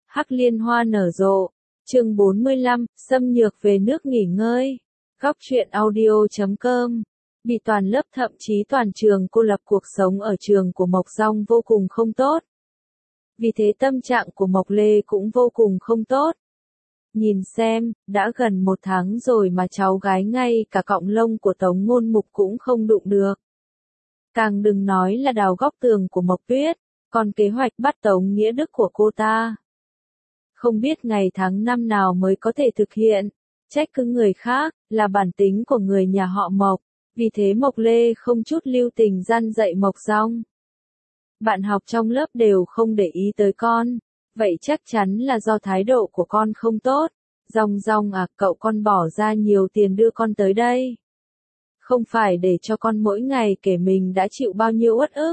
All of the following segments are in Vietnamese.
Hắc liên hoa nở rộ. Chương 45, xâm nhược về nước nghỉ ngơi. Góc truyện audio.com. Bị toàn lớp thậm chí toàn trường cô lập, cuộc sống ở trường của Mộc Dong vô cùng không tốt. Vì thế tâm trạng của Mộc Lê cũng vô cùng không tốt. Nhìn xem, đã gần 1 tháng rồi mà cháu gái ngay cả cọng lông của Tống Ngôn Mục cũng không đụng được. Càng đừng nói là đào góc tường của Mộc Tuyết, còn kế hoạch bắt Tống Nghĩa Đức của cô ta. Không biết ngày tháng năm nào mới có thể thực hiện, trách cứ người khác, là bản tính của người nhà họ Mộc, vì thế Mộc Lê không chút lưu tình răn dạy Mộc Dong. Bạn học trong lớp đều không để ý tới con, vậy chắc chắn là do thái độ của con không tốt. Dong Dong à, cậu con bỏ ra nhiều tiền đưa con tới đây. Không phải để cho con mỗi ngày kể mình đã chịu bao nhiêu uất ức.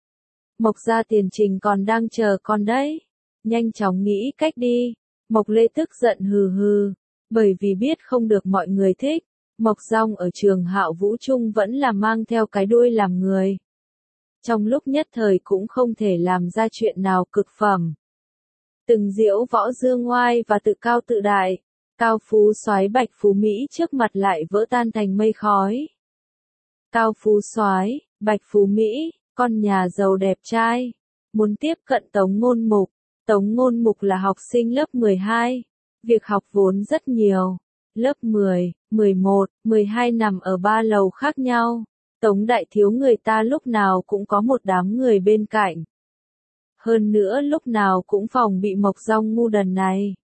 Mộc gia tiền trình còn đang chờ con đấy. Nhanh chóng nghĩ cách đi. Mộc Lê tức giận hừ hừ, bởi vì biết không được mọi người thích. Mộc Dong ở trường Hạo Vũ Trung vẫn là mang theo cái đuôi làm người. Trong lúc nhất thời cũng không thể làm ra chuyện nào cực phẩm. Từng diễu võ dương ngoai và tự cao tự đại, cao phú soái Bạch Phú Mỹ trước mặt lại vỡ tan thành mây khói. Cao phú soái, Bạch Phú Mỹ, con nhà giàu đẹp trai, muốn tiếp cận Tống Ngôn Mục. Tống Ngôn Mục là học sinh lớp 12, việc học vốn rất nhiều. Lớp 10, 11, 12 nằm ở 3 lầu khác nhau. Tống đại thiếu người ta lúc nào cũng có một đám người bên cạnh. Hơn nữa lúc nào cũng phòng bị Mộc Dong ngu đần này.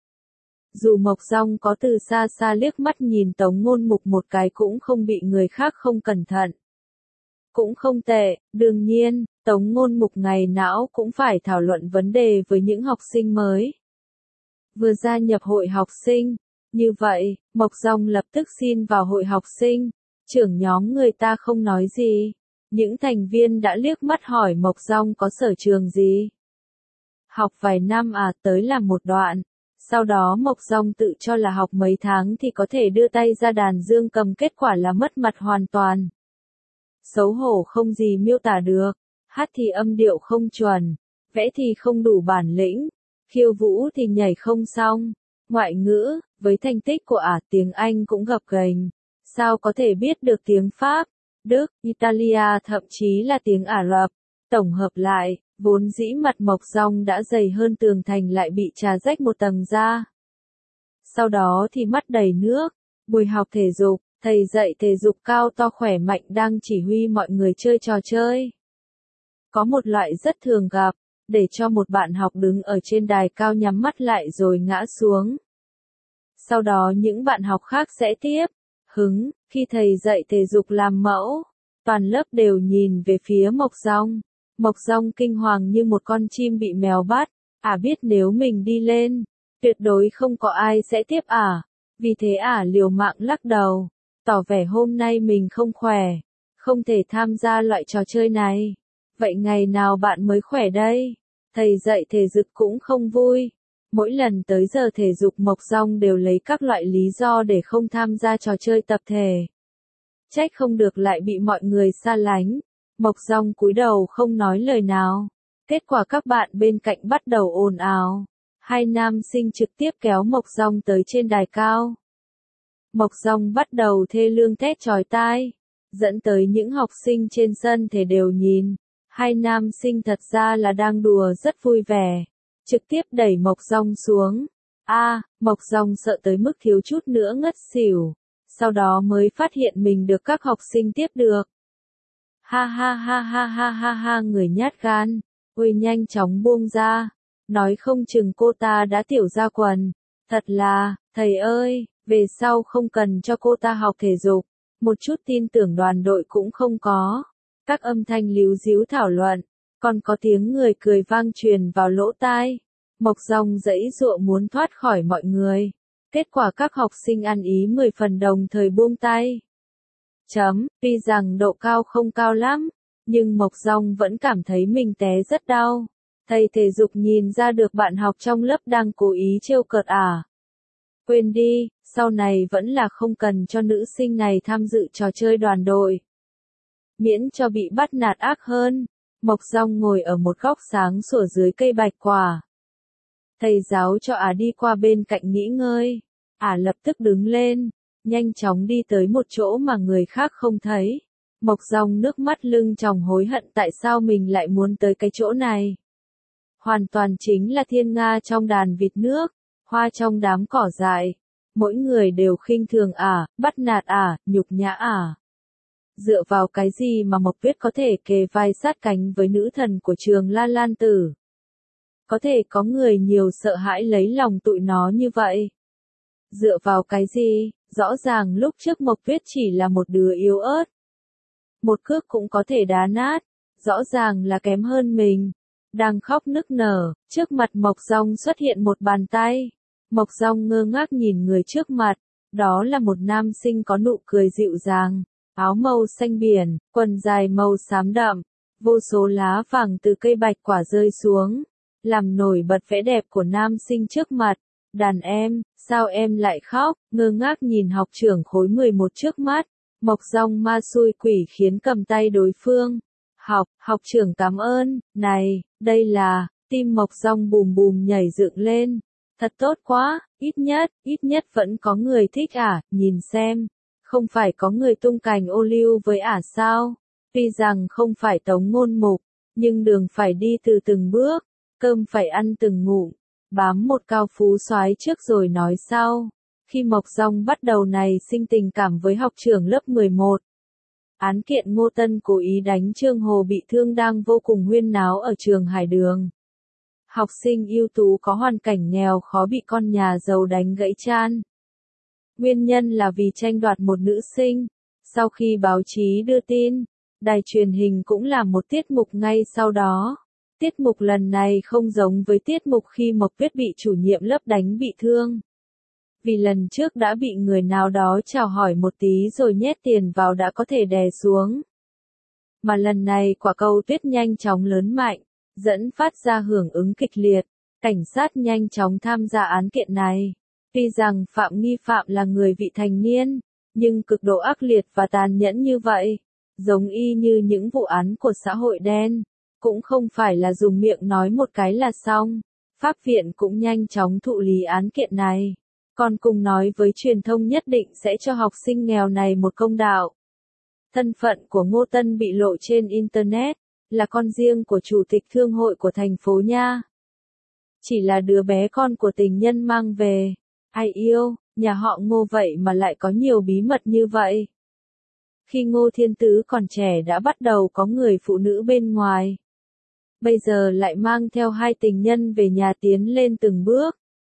Dù Mộc Dong có từ xa xa liếc mắt nhìn Tống Ngôn Mục một cái cũng không bị người khác không cẩn thận. Cũng không tệ, đương nhiên, Tống Ngôn Mục ngày nào cũng phải thảo luận vấn đề với những học sinh mới. Vừa gia nhập hội học sinh, như vậy, Mộc Dong lập tức xin vào hội học sinh, trưởng nhóm người ta không nói gì. Những thành viên đã liếc mắt hỏi Mộc Dong có sở trường gì. Học vài năm à, tới làm một đoạn. Sau đó Mộc Dong tự cho là học mấy tháng thì có thể đưa tay ra đàn dương cầm, kết quả là mất mặt hoàn toàn. Xấu hổ không gì miêu tả được, hát thì âm điệu không chuẩn, vẽ thì không đủ bản lĩnh, khiêu vũ thì nhảy không xong, ngoại ngữ, với thành tích của tiếng Anh cũng gập ghềnh, sao có thể biết được tiếng Pháp, Đức, Italia thậm chí là tiếng Ả Rập. Tổng hợp lại, vốn dĩ mặt Mộc Dong đã dày hơn tường thành lại bị trà rách một tầng da. Sau đó thì mắt đầy nước, buổi học thể dục. Thầy dạy thể dục cao to khỏe mạnh đang chỉ huy mọi người chơi trò chơi. Có một loại rất thường gặp, để cho một bạn học đứng ở trên đài cao nhắm mắt lại rồi ngã xuống. Sau đó những bạn học khác sẽ tiếp, hứng, khi thầy dạy thể dục làm mẫu, toàn lớp đều nhìn về phía Mộc Dong. Mộc Dong kinh hoàng như một con chim bị mèo bắt, biết nếu mình đi lên, tuyệt đối không có ai sẽ tiếp vì thế liều mạng lắc đầu. Tỏ vẻ hôm nay mình không khỏe, không thể tham gia loại trò chơi này. Vậy ngày nào bạn mới khỏe đây? Thầy dạy thể dục cũng không vui. Mỗi lần tới giờ thể dục Mộc Dong đều lấy các loại lý do để không tham gia trò chơi tập thể. Trách không được lại bị mọi người xa lánh. Mộc Dong cúi đầu không nói lời nào. Kết quả các bạn bên cạnh bắt đầu ồn ào. Hai nam sinh trực tiếp kéo Mộc Dong tới trên đài cao. Mộc Dong bắt đầu thê lương thét chói tai, dẫn tới những học sinh trên sân thể đều nhìn. Hai nam sinh thật ra là đang đùa rất vui vẻ, trực tiếp đẩy Mộc Dong xuống. Mộc Dong sợ tới mức thiếu chút nữa ngất xỉu, sau đó mới phát hiện mình được các học sinh tiếp được. Ha ha ha ha ha ha ha, người nhát gan, ôi nhanh chóng buông ra, nói không chừng cô ta đã tiểu ra quần. Thật là, thầy ơi, về sau không cần cho cô ta học thể dục, một chút tin tưởng đoàn đội cũng không có. Các âm thanh líu ríu thảo luận, còn có tiếng người cười vang truyền vào lỗ tai. Mộc Dong giãy giụa muốn thoát khỏi mọi người. Kết quả các học sinh ăn ý 10 phần đồng thời buông tay. Tuy rằng độ cao không cao lắm, nhưng Mộc Dong vẫn cảm thấy mình té rất đau. Thầy thể dục nhìn ra được bạn học trong lớp đang cố ý trêu cợt Quên đi, sau này vẫn là không cần cho nữ sinh này tham dự trò chơi đoàn đội. Miễn cho bị bắt nạt ác hơn. Mộc Dong ngồi ở một góc sáng sủa dưới cây bạch quả. Thầy giáo cho ả đi qua bên cạnh nghỉ ngơi. Ả lập tức đứng lên, nhanh chóng đi tới một chỗ mà người khác không thấy. Mộc Dòng nước mắt lưng tròng hối hận tại sao mình lại muốn tới cái chỗ này. Hoàn toàn chính là thiên nga trong đàn vịt nước, hoa trong đám cỏ dại. Mỗi người đều khinh thường ả, bắt nạt ả, nhục nhã ả. Dựa vào cái gì mà Mộc Tuyết có thể kề vai sát cánh với nữ thần của trường La Lan Tử? Có thể có người nhiều sợ hãi lấy lòng tụi nó như vậy. Dựa vào cái gì? Rõ ràng lúc trước Mộc Tuyết chỉ là một đứa yếu ớt. Một cước cũng có thể đá nát. Rõ ràng là kém hơn mình. Đang khóc nức nở, trước mặt Mộc Dòng xuất hiện một bàn tay. Mộc Dòng ngơ ngác nhìn người trước mặt. Đó là một nam sinh có nụ cười dịu dàng. Áo màu xanh biển, quần dài màu xám đậm. Vô số lá vàng từ cây bạch quả rơi xuống. Làm nổi bật vẻ đẹp của nam sinh trước mặt. Đàn em, sao em lại khóc? Ngơ ngác nhìn học trưởng khối 11 trước mắt. Mộc Dòng ma xui quỷ khiến cầm tay đối phương. Học trưởng cảm ơn, này, đây là, tim Mộc Dòng bùm bùm nhảy dựng lên. Thật tốt quá, ít nhất vẫn có người thích ả, nhìn xem. Không phải có người tung cành ô liu với ả sao? Tuy rằng không phải Tống Ngôn Mục, nhưng đường phải đi từ từng bước, cơm phải ăn từng ngụm, bám một cao phú soái trước rồi nói sau. Khi Mộc Dòng bắt đầu này sinh tình cảm với học trưởng lớp 11. Án kiện Ngô Tân cố ý đánh Trương Hồ bị thương đang vô cùng huyên náo ở trường Hải Đường. Học sinh ưu tú có hoàn cảnh nghèo khó bị con nhà giàu đánh gãy chân. Nguyên nhân là vì tranh đoạt một nữ sinh. Sau khi báo chí đưa tin, đài truyền hình cũng làm một tiết mục ngay sau đó. Tiết mục lần này không giống với tiết mục khi Mộc Tuyết bị chủ nhiệm lớp đánh bị thương. Vì lần trước đã bị người nào đó chào hỏi một tí rồi nhét tiền vào đã có thể đè xuống. Mà lần này quả cầu tuyết nhanh chóng lớn mạnh, dẫn phát ra hưởng ứng kịch liệt. Cảnh sát nhanh chóng tham gia án kiện này. Tuy rằng nghi phạm là người vị thành niên, nhưng cực độ ác liệt và tàn nhẫn như vậy, giống y như những vụ án của xã hội đen, cũng không phải là dùng miệng nói một cái là xong. Pháp viện cũng nhanh chóng thụ lý án kiện này, còn cùng nói với truyền thông nhất định sẽ cho học sinh nghèo này một công đạo. Thân phận của Ngô Tân bị lộ trên Internet, là con riêng của chủ tịch thương hội của thành phố nha. Chỉ là đứa bé con của tình nhân mang về. Ai yêu, nhà họ Ngô vậy mà lại có nhiều bí mật như vậy. Khi Ngô Thiên Tứ còn trẻ đã bắt đầu có người phụ nữ bên ngoài. Bây giờ lại mang theo hai tình nhân về nhà tiến lên từng bước.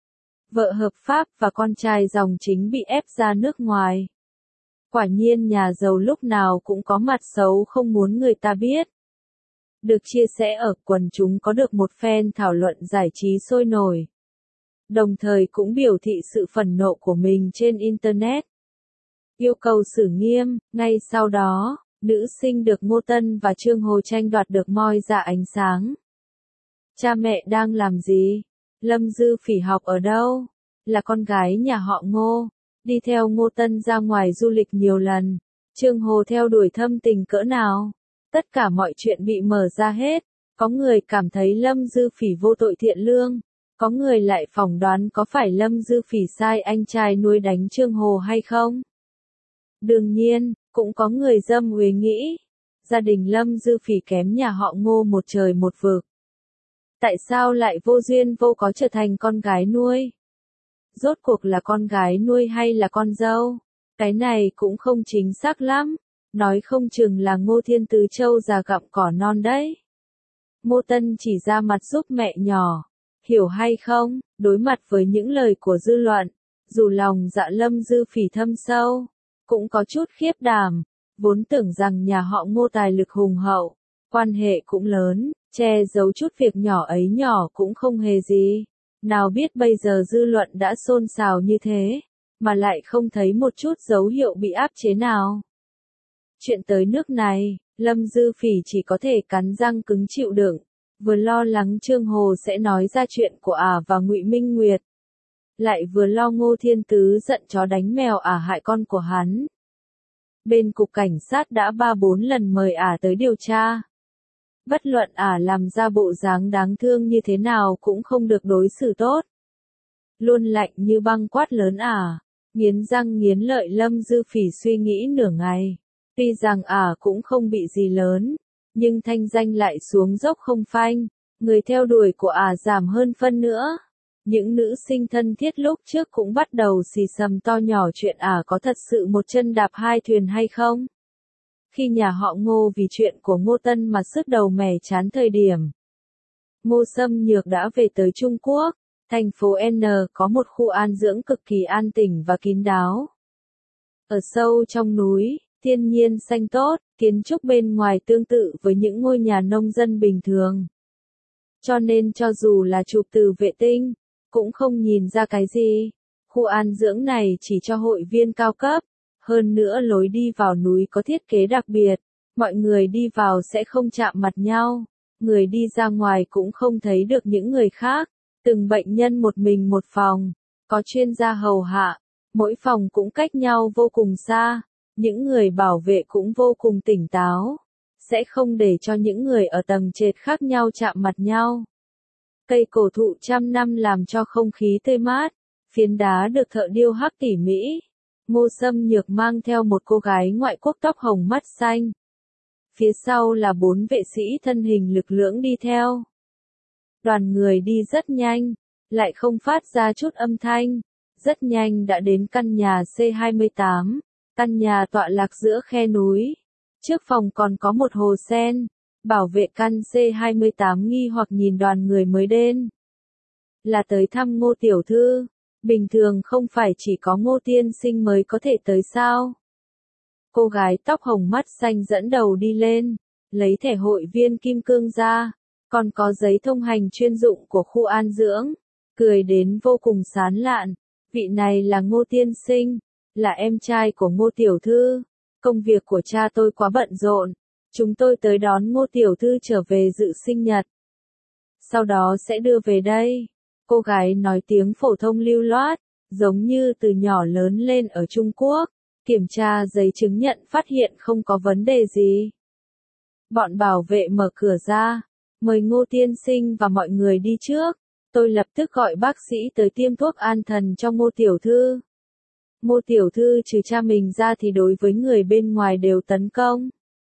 Vợ hợp pháp và con trai dòng chính bị ép ra nước ngoài. Quả nhiên nhà giàu lúc nào cũng có mặt xấu không muốn người ta biết. Được chia sẻ ở quần chúng có được một phen thảo luận giải trí sôi nổi. Đồng thời cũng biểu thị sự phẫn nộ của mình trên Internet. Yêu cầu xử nghiêm, ngay sau đó, nữ sinh được Ngô Tân và Trương Hồ tranh đoạt được moi ra ánh sáng. Cha mẹ đang làm gì? Lâm Dư Phỉ học ở đâu? Là con gái nhà họ Ngô, đi theo Ngô Tân ra ngoài du lịch nhiều lần. Trương Hồ theo đuổi thâm tình cỡ nào? Tất cả mọi chuyện bị mở ra hết. Có người cảm thấy Lâm Dư Phỉ vô tội thiện lương. Có người lại phỏng đoán có phải Lâm Dư Phỉ sai anh trai nuôi đánh Trương Hồ hay không? Đương nhiên, cũng có người dâm uế nghĩ, gia đình Lâm Dư Phỉ kém nhà họ Ngô một trời một vực. Tại sao lại vô duyên vô cớ trở thành con gái nuôi? Rốt cuộc là con gái nuôi hay là con dâu? Cái này cũng không chính xác lắm, nói không chừng là Ngô Thiên Tứ trâu già gặm cỏ non đấy. Ngô Tân chỉ ra mặt giúp mẹ nhỏ. Hiểu hay không, đối mặt với những lời của dư luận, dù lòng dạ Lâm Dư Phỉ thâm sâu, cũng có chút khiếp đảm, vốn tưởng rằng nhà họ Ngô tài lực hùng hậu, quan hệ cũng lớn, che giấu chút việc nhỏ ấy nhỏ cũng không hề gì. Nào biết bây giờ dư luận đã xôn xào như thế, mà lại không thấy một chút dấu hiệu bị áp chế nào. Chuyện tới nước này, Lâm Dư Phỉ chỉ có thể cắn răng cứng chịu đựng. Vừa lo lắng Trương Hồ sẽ nói ra chuyện của ả và Ngụy Minh Nguyệt, lại vừa lo Ngô Thiên Tứ giận chó đánh mèo ả hại con của hắn. Bên cục cảnh sát đã 3-4 lần mời ả tới điều tra. Bất luận làm ra bộ dáng đáng thương như thế nào cũng không được đối xử tốt. Luôn lạnh như băng quát lớn nghiến răng nghiến lợi Lâm Dư Phỉ suy nghĩ nửa ngày. Tuy rằng cũng không bị gì lớn, nhưng thanh danh lại xuống dốc không phanh, người theo đuổi của giảm hơn phân nữa. Những nữ sinh thân thiết lúc trước cũng bắt đầu xì xầm to nhỏ chuyện có thật sự một chân đạp hai thuyền hay không. Khi nhà họ Ngô vì chuyện của Ngô Tân mà sứt đầu mẻ chán thời điểm, Ngô Xâm Nhược đã về tới Trung Quốc, thành phố N có một khu an dưỡng cực kỳ an tĩnh và kín đáo. Ở sâu trong núi, thiên nhiên xanh tốt, kiến trúc bên ngoài tương tự với những ngôi nhà nông dân bình thường. Cho nên cho dù là chụp từ vệ tinh, cũng không nhìn ra cái gì. Khu an dưỡng này chỉ cho hội viên cao cấp. Hơn nữa lối đi vào núi có thiết kế đặc biệt, mọi người đi vào sẽ không chạm mặt nhau, người đi ra ngoài cũng không thấy được những người khác, từng bệnh nhân một mình một phòng, có chuyên gia hầu hạ, mỗi phòng cũng cách nhau vô cùng xa, những người bảo vệ cũng vô cùng tỉnh táo, sẽ không để cho những người ở tầng trệt khác nhau chạm mặt nhau. Cây cổ thụ trăm năm làm cho không khí tươi mát, phiến đá được thợ điêu khắc tỉ mỉ. Ngô Xâm Nhược mang theo một cô gái ngoại quốc tóc hồng mắt xanh. Phía sau là 4 vệ sĩ thân hình lực lưỡng đi theo. Đoàn người đi rất nhanh, lại không phát ra chút âm thanh. Rất nhanh đã đến căn nhà C28, căn nhà tọa lạc giữa khe núi. Trước phòng còn có một hồ sen. Bảo vệ căn C28 nghi hoặc nhìn đoàn người mới đến. Là tới thăm Ngô tiểu thư. Bình thường không phải chỉ có Ngô tiên sinh mới có thể tới sao? Cô gái tóc hồng mắt xanh dẫn đầu đi lên, lấy thẻ hội viên kim cương ra, còn có giấy thông hành chuyên dụng của khu an dưỡng, cười đến vô cùng sán lạn. Vị này là Ngô tiên sinh, là em trai của Ngô tiểu thư. Công việc của cha tôi quá bận rộn, chúng tôi tới đón Ngô tiểu thư trở về dự sinh nhật. Sau đó sẽ đưa về đây. Cô gái nói tiếng phổ thông lưu loát, giống như từ nhỏ lớn lên ở Trung Quốc, kiểm tra giấy chứng nhận phát hiện không có vấn đề gì. Bọn bảo vệ mở cửa ra, mời Ngô tiên sinh và mọi người đi trước, tôi lập tức gọi bác sĩ tới tiêm thuốc an thần cho Ngô tiểu thư. Ngô tiểu thư trừ cha mình ra thì đối với người bên ngoài đều tấn công.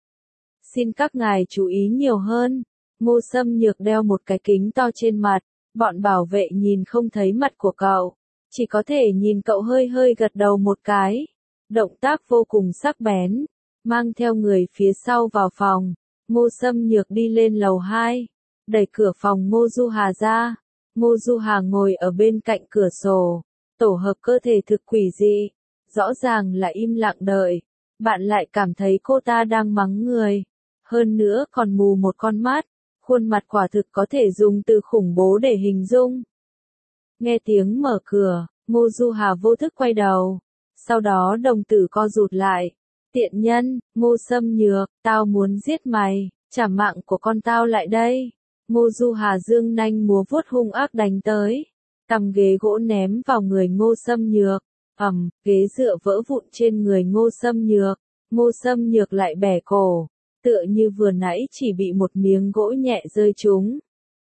Xin các ngài chú ý nhiều hơn. Ngô Xâm Nhược đeo một cái kính to trên mặt. Bọn bảo vệ nhìn không thấy mặt của cậu, chỉ có thể nhìn cậu hơi hơi gật đầu một cái. Động tác vô cùng sắc bén, mang theo người phía sau vào phòng. Ngô Xâm Nhược đi lên lầu 2, đẩy cửa phòng Ngô Du Hà ra. Ngô Du Hà ngồi ở bên cạnh cửa sổ, tổ hợp cơ thể thực quỷ dị, rõ ràng là im lặng đợi. Bạn lại cảm thấy cô ta đang mắng người, hơn nữa còn mù một con mắt. Khuôn mặt quả thực có thể dùng từ khủng bố để hình dung. Nghe tiếng mở cửa, Ngô Du Hà vô thức quay đầu. Sau đó đồng tử co rụt lại. Tiện nhân, Ngô Xâm Nhược, tao muốn giết mày, trả mạng của con tao lại đây. Ngô Du Hà dương nanh múa vuốt hung ác đánh tới. Cầm ghế gỗ ném vào người Ngô Xâm Nhược. Ghế dựa vỡ vụn trên người Ngô Xâm Nhược. Ngô Xâm Nhược lại bẻ cổ. Tựa như vừa nãy chỉ bị một miếng gỗ nhẹ rơi trúng.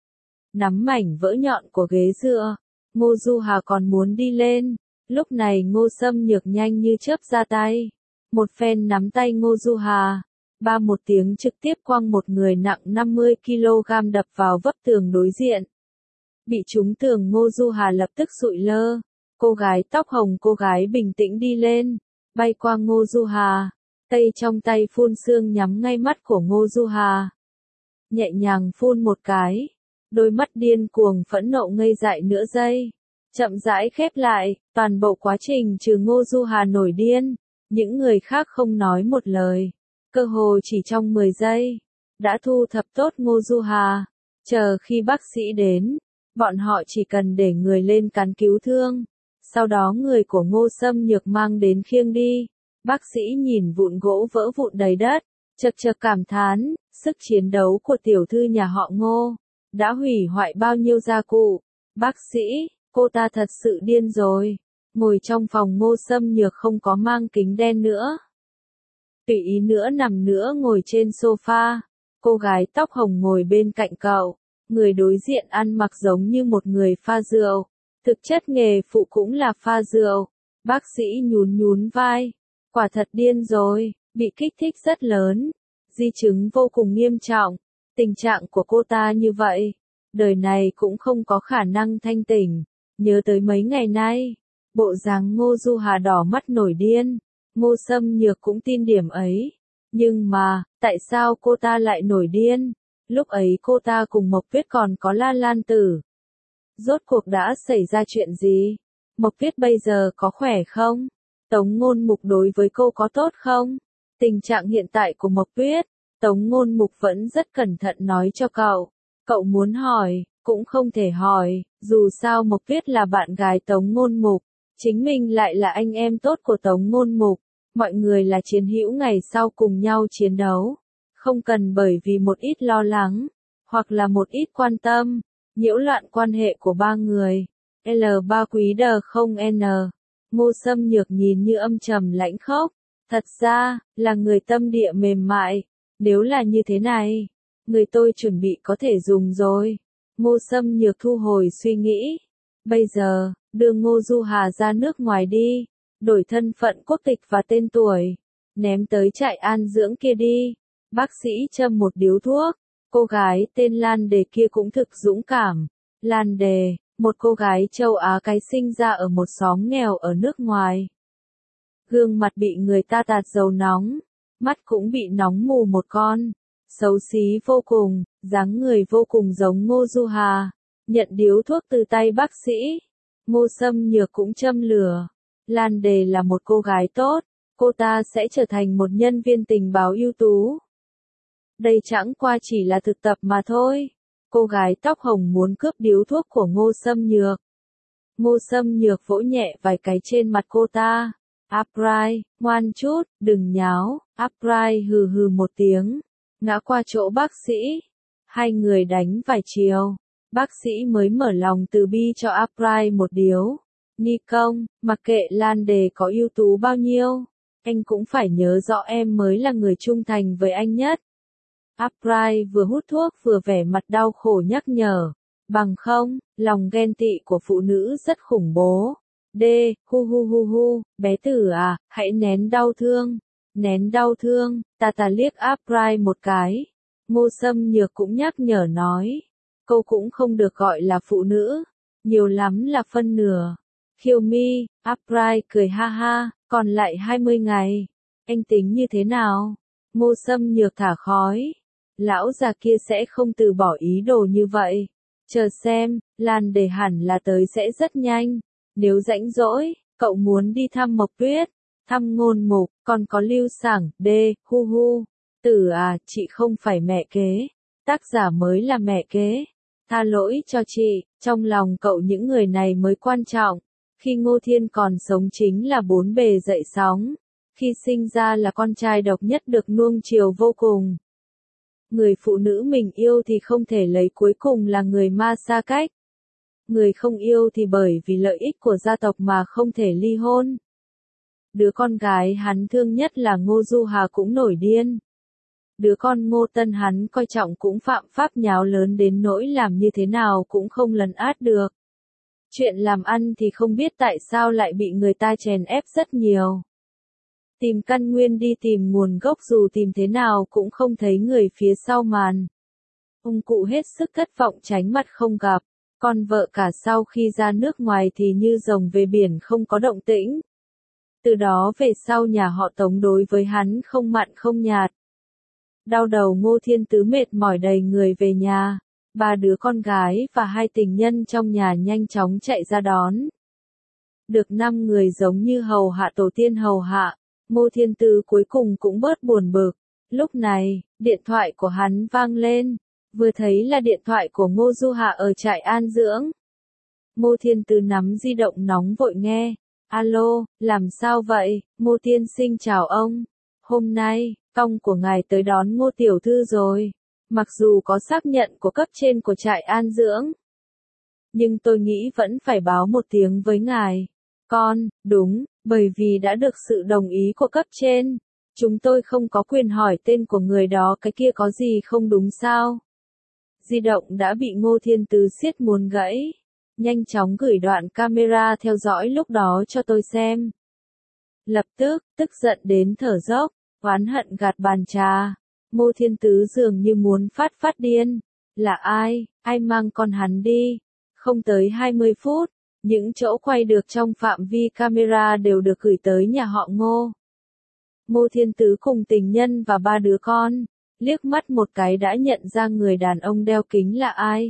Nắm mảnh vỡ nhọn của ghế dựa, Ngô Du Hà còn muốn đi lên. Lúc này Ngô Xâm Nhược nhanh như chớp ra tay. Một phen nắm tay Ngô Du Hà. Ba một tiếng trực tiếp quăng một người nặng 50 kg đập vào vách tường đối diện. Bị trúng tường Ngô Du Hà lập tức sụi lơ. Cô gái tóc hồng cô gái bình tĩnh đi lên, bay qua Ngô Du Hà. Tay trong tay phun sương nhắm ngay mắt của Ngô Du Hà. Nhẹ nhàng phun một cái. Đôi mắt điên cuồng phẫn nộ ngây dại nửa giây. Chậm rãi khép lại, toàn bộ quá trình trừ Ngô Du Hà nổi điên. Những người khác không nói một lời. Cơ hồ chỉ trong 10 giây. Đã thu thập tốt Ngô Du Hà. Chờ khi bác sĩ đến, bọn họ chỉ cần để người lên cán cứu thương. Sau đó người của Ngô Xâm Nhược mang đến khiêng đi. Bác sĩ nhìn vụn gỗ vỡ vụn đầy đất, chật chật cảm thán, sức chiến đấu của tiểu thư nhà họ Ngô, đã hủy hoại bao nhiêu gia cụ. Bác sĩ, cô ta thật sự điên rồi. Ngồi trong phòng Ngô Xâm Nhược không có mang kính đen nữa. Tùy ý nữa nằm nữa ngồi trên sofa. cô gái tóc hồng ngồi bên cạnh cậu. Người đối diện ăn mặc giống như một người pha rượu. Thực chất nghề phụ cũng là pha rượu. Bác sĩ nhún nhún vai. Quả thật điên rồi, bị kích thích rất lớn. Di chứng vô cùng nghiêm trọng. Tình trạng của cô ta như vậy, đời này cũng không có khả năng thanh tỉnh. Nhớ tới mấy ngày nay, bộ dáng Ngô Du Hà đỏ mắt nổi điên. Ngô Sâm Nhược cũng tin điểm ấy. Nhưng mà, tại sao cô ta lại nổi điên? Lúc ấy cô ta cùng Mộc Tuyết còn có La Lan Tử. Rốt cuộc đã xảy ra chuyện gì? Mộc Tuyết bây giờ có khỏe không? Tống Ngôn Mục đối với cô có tốt không? Tình trạng hiện tại của Mộc Tuyết, Tống Ngôn Mục vẫn rất cẩn thận nói cho cậu. Cậu muốn hỏi, cũng không thể hỏi, dù sao Mộc Tuyết là bạn gái Tống Ngôn Mục, chính mình lại là anh em tốt của Tống Ngôn Mục, mọi người là chiến hữu ngày sau cùng nhau chiến đấu. Không cần bởi vì một ít lo lắng, hoặc là một ít quan tâm, nhiễu loạn quan hệ của ba người. L3 quý đờ không N. Ngô Sâm Nhược nhìn như âm trầm lãnh khốc. Thật ra, là người tâm địa mềm mại. Nếu là như thế này, người tôi chuẩn bị có thể dùng rồi. Ngô Sâm Nhược thu hồi suy nghĩ. Bây giờ, đưa Ngô Du Hà ra nước ngoài đi. Đổi thân phận quốc tịch và tên tuổi. Ném tới trại an dưỡng kia đi. Bác sĩ châm một điếu thuốc. Cô gái tên Lan Đề kia cũng thực dũng cảm. Lan Đề, một cô gái châu Á cái sinh ra ở một xóm nghèo ở nước ngoài. Gương mặt bị người ta tạt dầu nóng. Mắt cũng bị nóng mù một con. Xấu xí vô cùng, dáng người vô cùng giống Ngô Du Hà. Nhận điếu thuốc từ tay bác sĩ. Ngô Sâm Nhược cũng châm lửa. Lan Đề là một cô gái tốt. Cô ta sẽ trở thành một nhân viên tình báo ưu tú. Đây chẳng qua chỉ là thực tập mà thôi. Cô gái tóc hồng muốn cướp điếu thuốc của Ngô Sâm Nhược. Ngô Sâm Nhược vỗ nhẹ vài cái trên mặt cô ta. Uprise, ngoan chút, đừng nháo. Uprise hừ hừ một tiếng. Ngã qua chỗ bác sĩ. Hai người đánh vài chiều. Bác sĩ mới mở lòng từ bi cho Uprise một điếu. Ni công, mặc kệ Lan Đề có ưu tú bao nhiêu. Anh cũng phải nhớ rõ em mới là người trung thành với anh nhất. Uprise vừa hút thuốc vừa vẻ mặt đau khổ nhắc nhở. Bằng không, lòng ghen tị của phụ nữ rất khủng bố. Hu hu hu hu, bé tử à, hãy nén đau thương. Nén đau thương, ta liếc Uprise một cái. Ngô Sâm Nhược cũng nhắc nhở nói. Cô cũng không được gọi là phụ nữ. Nhiều lắm là phân nửa. Khiêu mi, Uprise cười ha ha, còn lại 20 ngày. Anh tính như thế nào? Ngô Sâm Nhược thả khói. Lão già kia sẽ không từ bỏ ý đồ như vậy. Chờ xem, Lan Đề hẳn là tới sẽ rất nhanh. Nếu rãnh rỗi, cậu muốn đi thăm Mộc Tuyết, thăm Ngôn Mục, còn có Lưu Sảng, hu hu. Tử à, chị không phải mẹ kế. Tác giả mới là mẹ kế. Tha lỗi cho chị, trong lòng cậu những người này mới quan trọng. Khi Ngô Thiên còn sống chính là bốn bề dậy sóng. Khi sinh ra là con trai độc nhất được nuông chiều vô cùng. Người phụ nữ mình yêu thì không thể lấy cuối cùng là người ma xa cách. Người không yêu thì bởi vì lợi ích của gia tộc mà không thể ly hôn. Đứa con gái hắn thương nhất là Ngô Du Hà cũng nổi điên. Đứa con Ngô Tân hắn coi trọng cũng phạm pháp nháo lớn đến nỗi làm như thế nào cũng không lấn át được. Chuyện làm ăn thì không biết tại sao lại bị người ta chèn ép rất nhiều. Tìm căn nguyên đi tìm nguồn gốc dù tìm thế nào cũng không thấy người phía sau màn. Ông cụ hết sức thất vọng tránh mặt không gặp. Con vợ cả sau khi ra nước ngoài thì như rồng về biển không có động tĩnh. Từ đó về sau nhà họ Tống đối với hắn không mặn không nhạt. Đau đầu Ngô Thiên Tứ mệt mỏi đầy người về nhà. Ba đứa con gái và hai tình nhân trong nhà nhanh chóng chạy ra đón. Được 5 người giống như hầu hạ tổ tiên hầu hạ. Ngô Thiên Tứ cuối cùng cũng bớt buồn bực. Lúc này, điện thoại của hắn vang lên. Vừa thấy là điện thoại của Ngô Du Hạ ở trại an dưỡng. Ngô Thiên Tứ nắm di động nóng vội nghe. Alo, làm sao vậy? Ngô tiên sinh chào ông. Hôm nay, công của ngài tới đón Ngô tiểu thư rồi. Mặc dù có xác nhận của cấp trên của trại an dưỡng. Nhưng tôi nghĩ vẫn phải báo một tiếng với ngài. Đúng, bởi vì đã được sự đồng ý của cấp trên. Chúng tôi không có quyền hỏi tên của người đó, cái kia có gì không đúng sao? Di động đã bị Ngô Thiên Tứ siết muốn gãy. Nhanh chóng gửi đoạn camera theo dõi lúc đó cho tôi xem. Lập tức, tức giận đến thở dốc, oán hận gạt bàn trà. Ngô Thiên Tứ dường như muốn phát điên. Là ai? Ai mang con hắn đi? Không tới 20 phút, những chỗ quay được trong phạm vi camera đều được gửi tới nhà họ Ngô. Ngô Thiên Tứ cùng tình nhân và 3 đứa con, liếc mắt một cái đã nhận ra người đàn ông đeo kính là ai.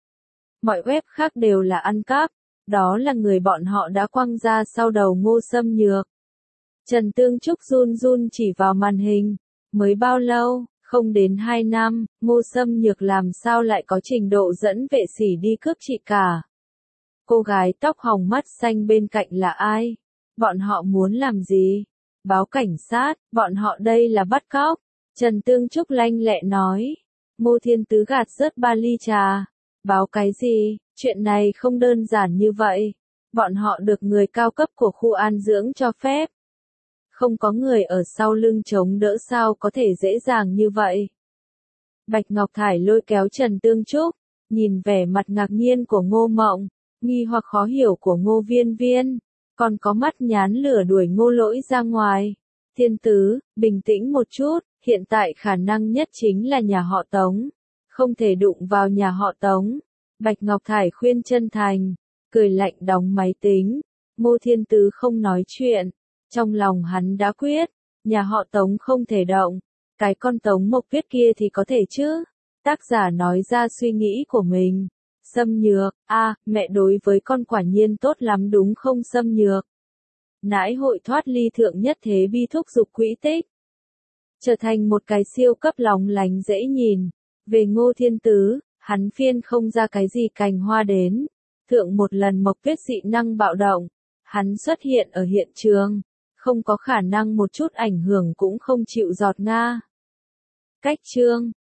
Mọi web khác đều là ăn cắp, đó là người bọn họ đã quăng ra sau đầu Ngô Xâm Nhược. Trần Tương Trúc run run chỉ vào màn hình, mới bao lâu, không đến 2 năm, Ngô Xâm Nhược làm sao lại có trình độ dẫn vệ sĩ đi cướp chị cả. Cô gái tóc hồng mắt xanh bên cạnh là ai? Bọn họ muốn làm gì? Báo cảnh sát, bọn họ đây là bắt cóc. Trần Tương Trúc lanh lẹ nói. Ngô Thiên Tứ gạt rớt 3 ly trà. Báo cái gì? Chuyện này không đơn giản như vậy. Bọn họ được người cao cấp của khu an dưỡng cho phép. Không có người ở sau lưng chống đỡ sao có thể dễ dàng như vậy. Bạch Ngọc Thải lôi kéo Trần Tương Trúc, nhìn vẻ mặt ngạc nhiên của Ngô Mộng, nghi hoặc khó hiểu của Ngô Viên Viên, còn có mắt nhán lửa đuổi Ngô Lỗi ra ngoài. Thiên Tứ, bình tĩnh một chút, hiện tại khả năng nhất chính là nhà họ Tống. Không thể đụng vào nhà họ Tống. Bạch Ngọc Thải khuyên chân thành, cười lạnh đóng máy tính. Ngô Thiên Tứ không nói chuyện. Trong lòng hắn đã quyết, nhà họ Tống không thể động. Cái con Tống Mộc Viết kia thì có thể chứ. Tác giả nói ra suy nghĩ của mình. Xâm Nhược, mẹ đối với con quả nhiên tốt lắm đúng không Xâm Nhược? Nãi hội thoát ly thượng nhất thế bi thúc dục quỹ tích. Trở thành một cái siêu cấp lóng lánh dễ nhìn. Về Ngô Thiên Tứ, hắn phiên không ra cái gì cành hoa đến. Thượng một lần Mộc Viết dị năng bạo động. Hắn xuất hiện ở hiện trường. Không có khả năng một chút ảnh hưởng cũng không chịu giọt nga. Cách chương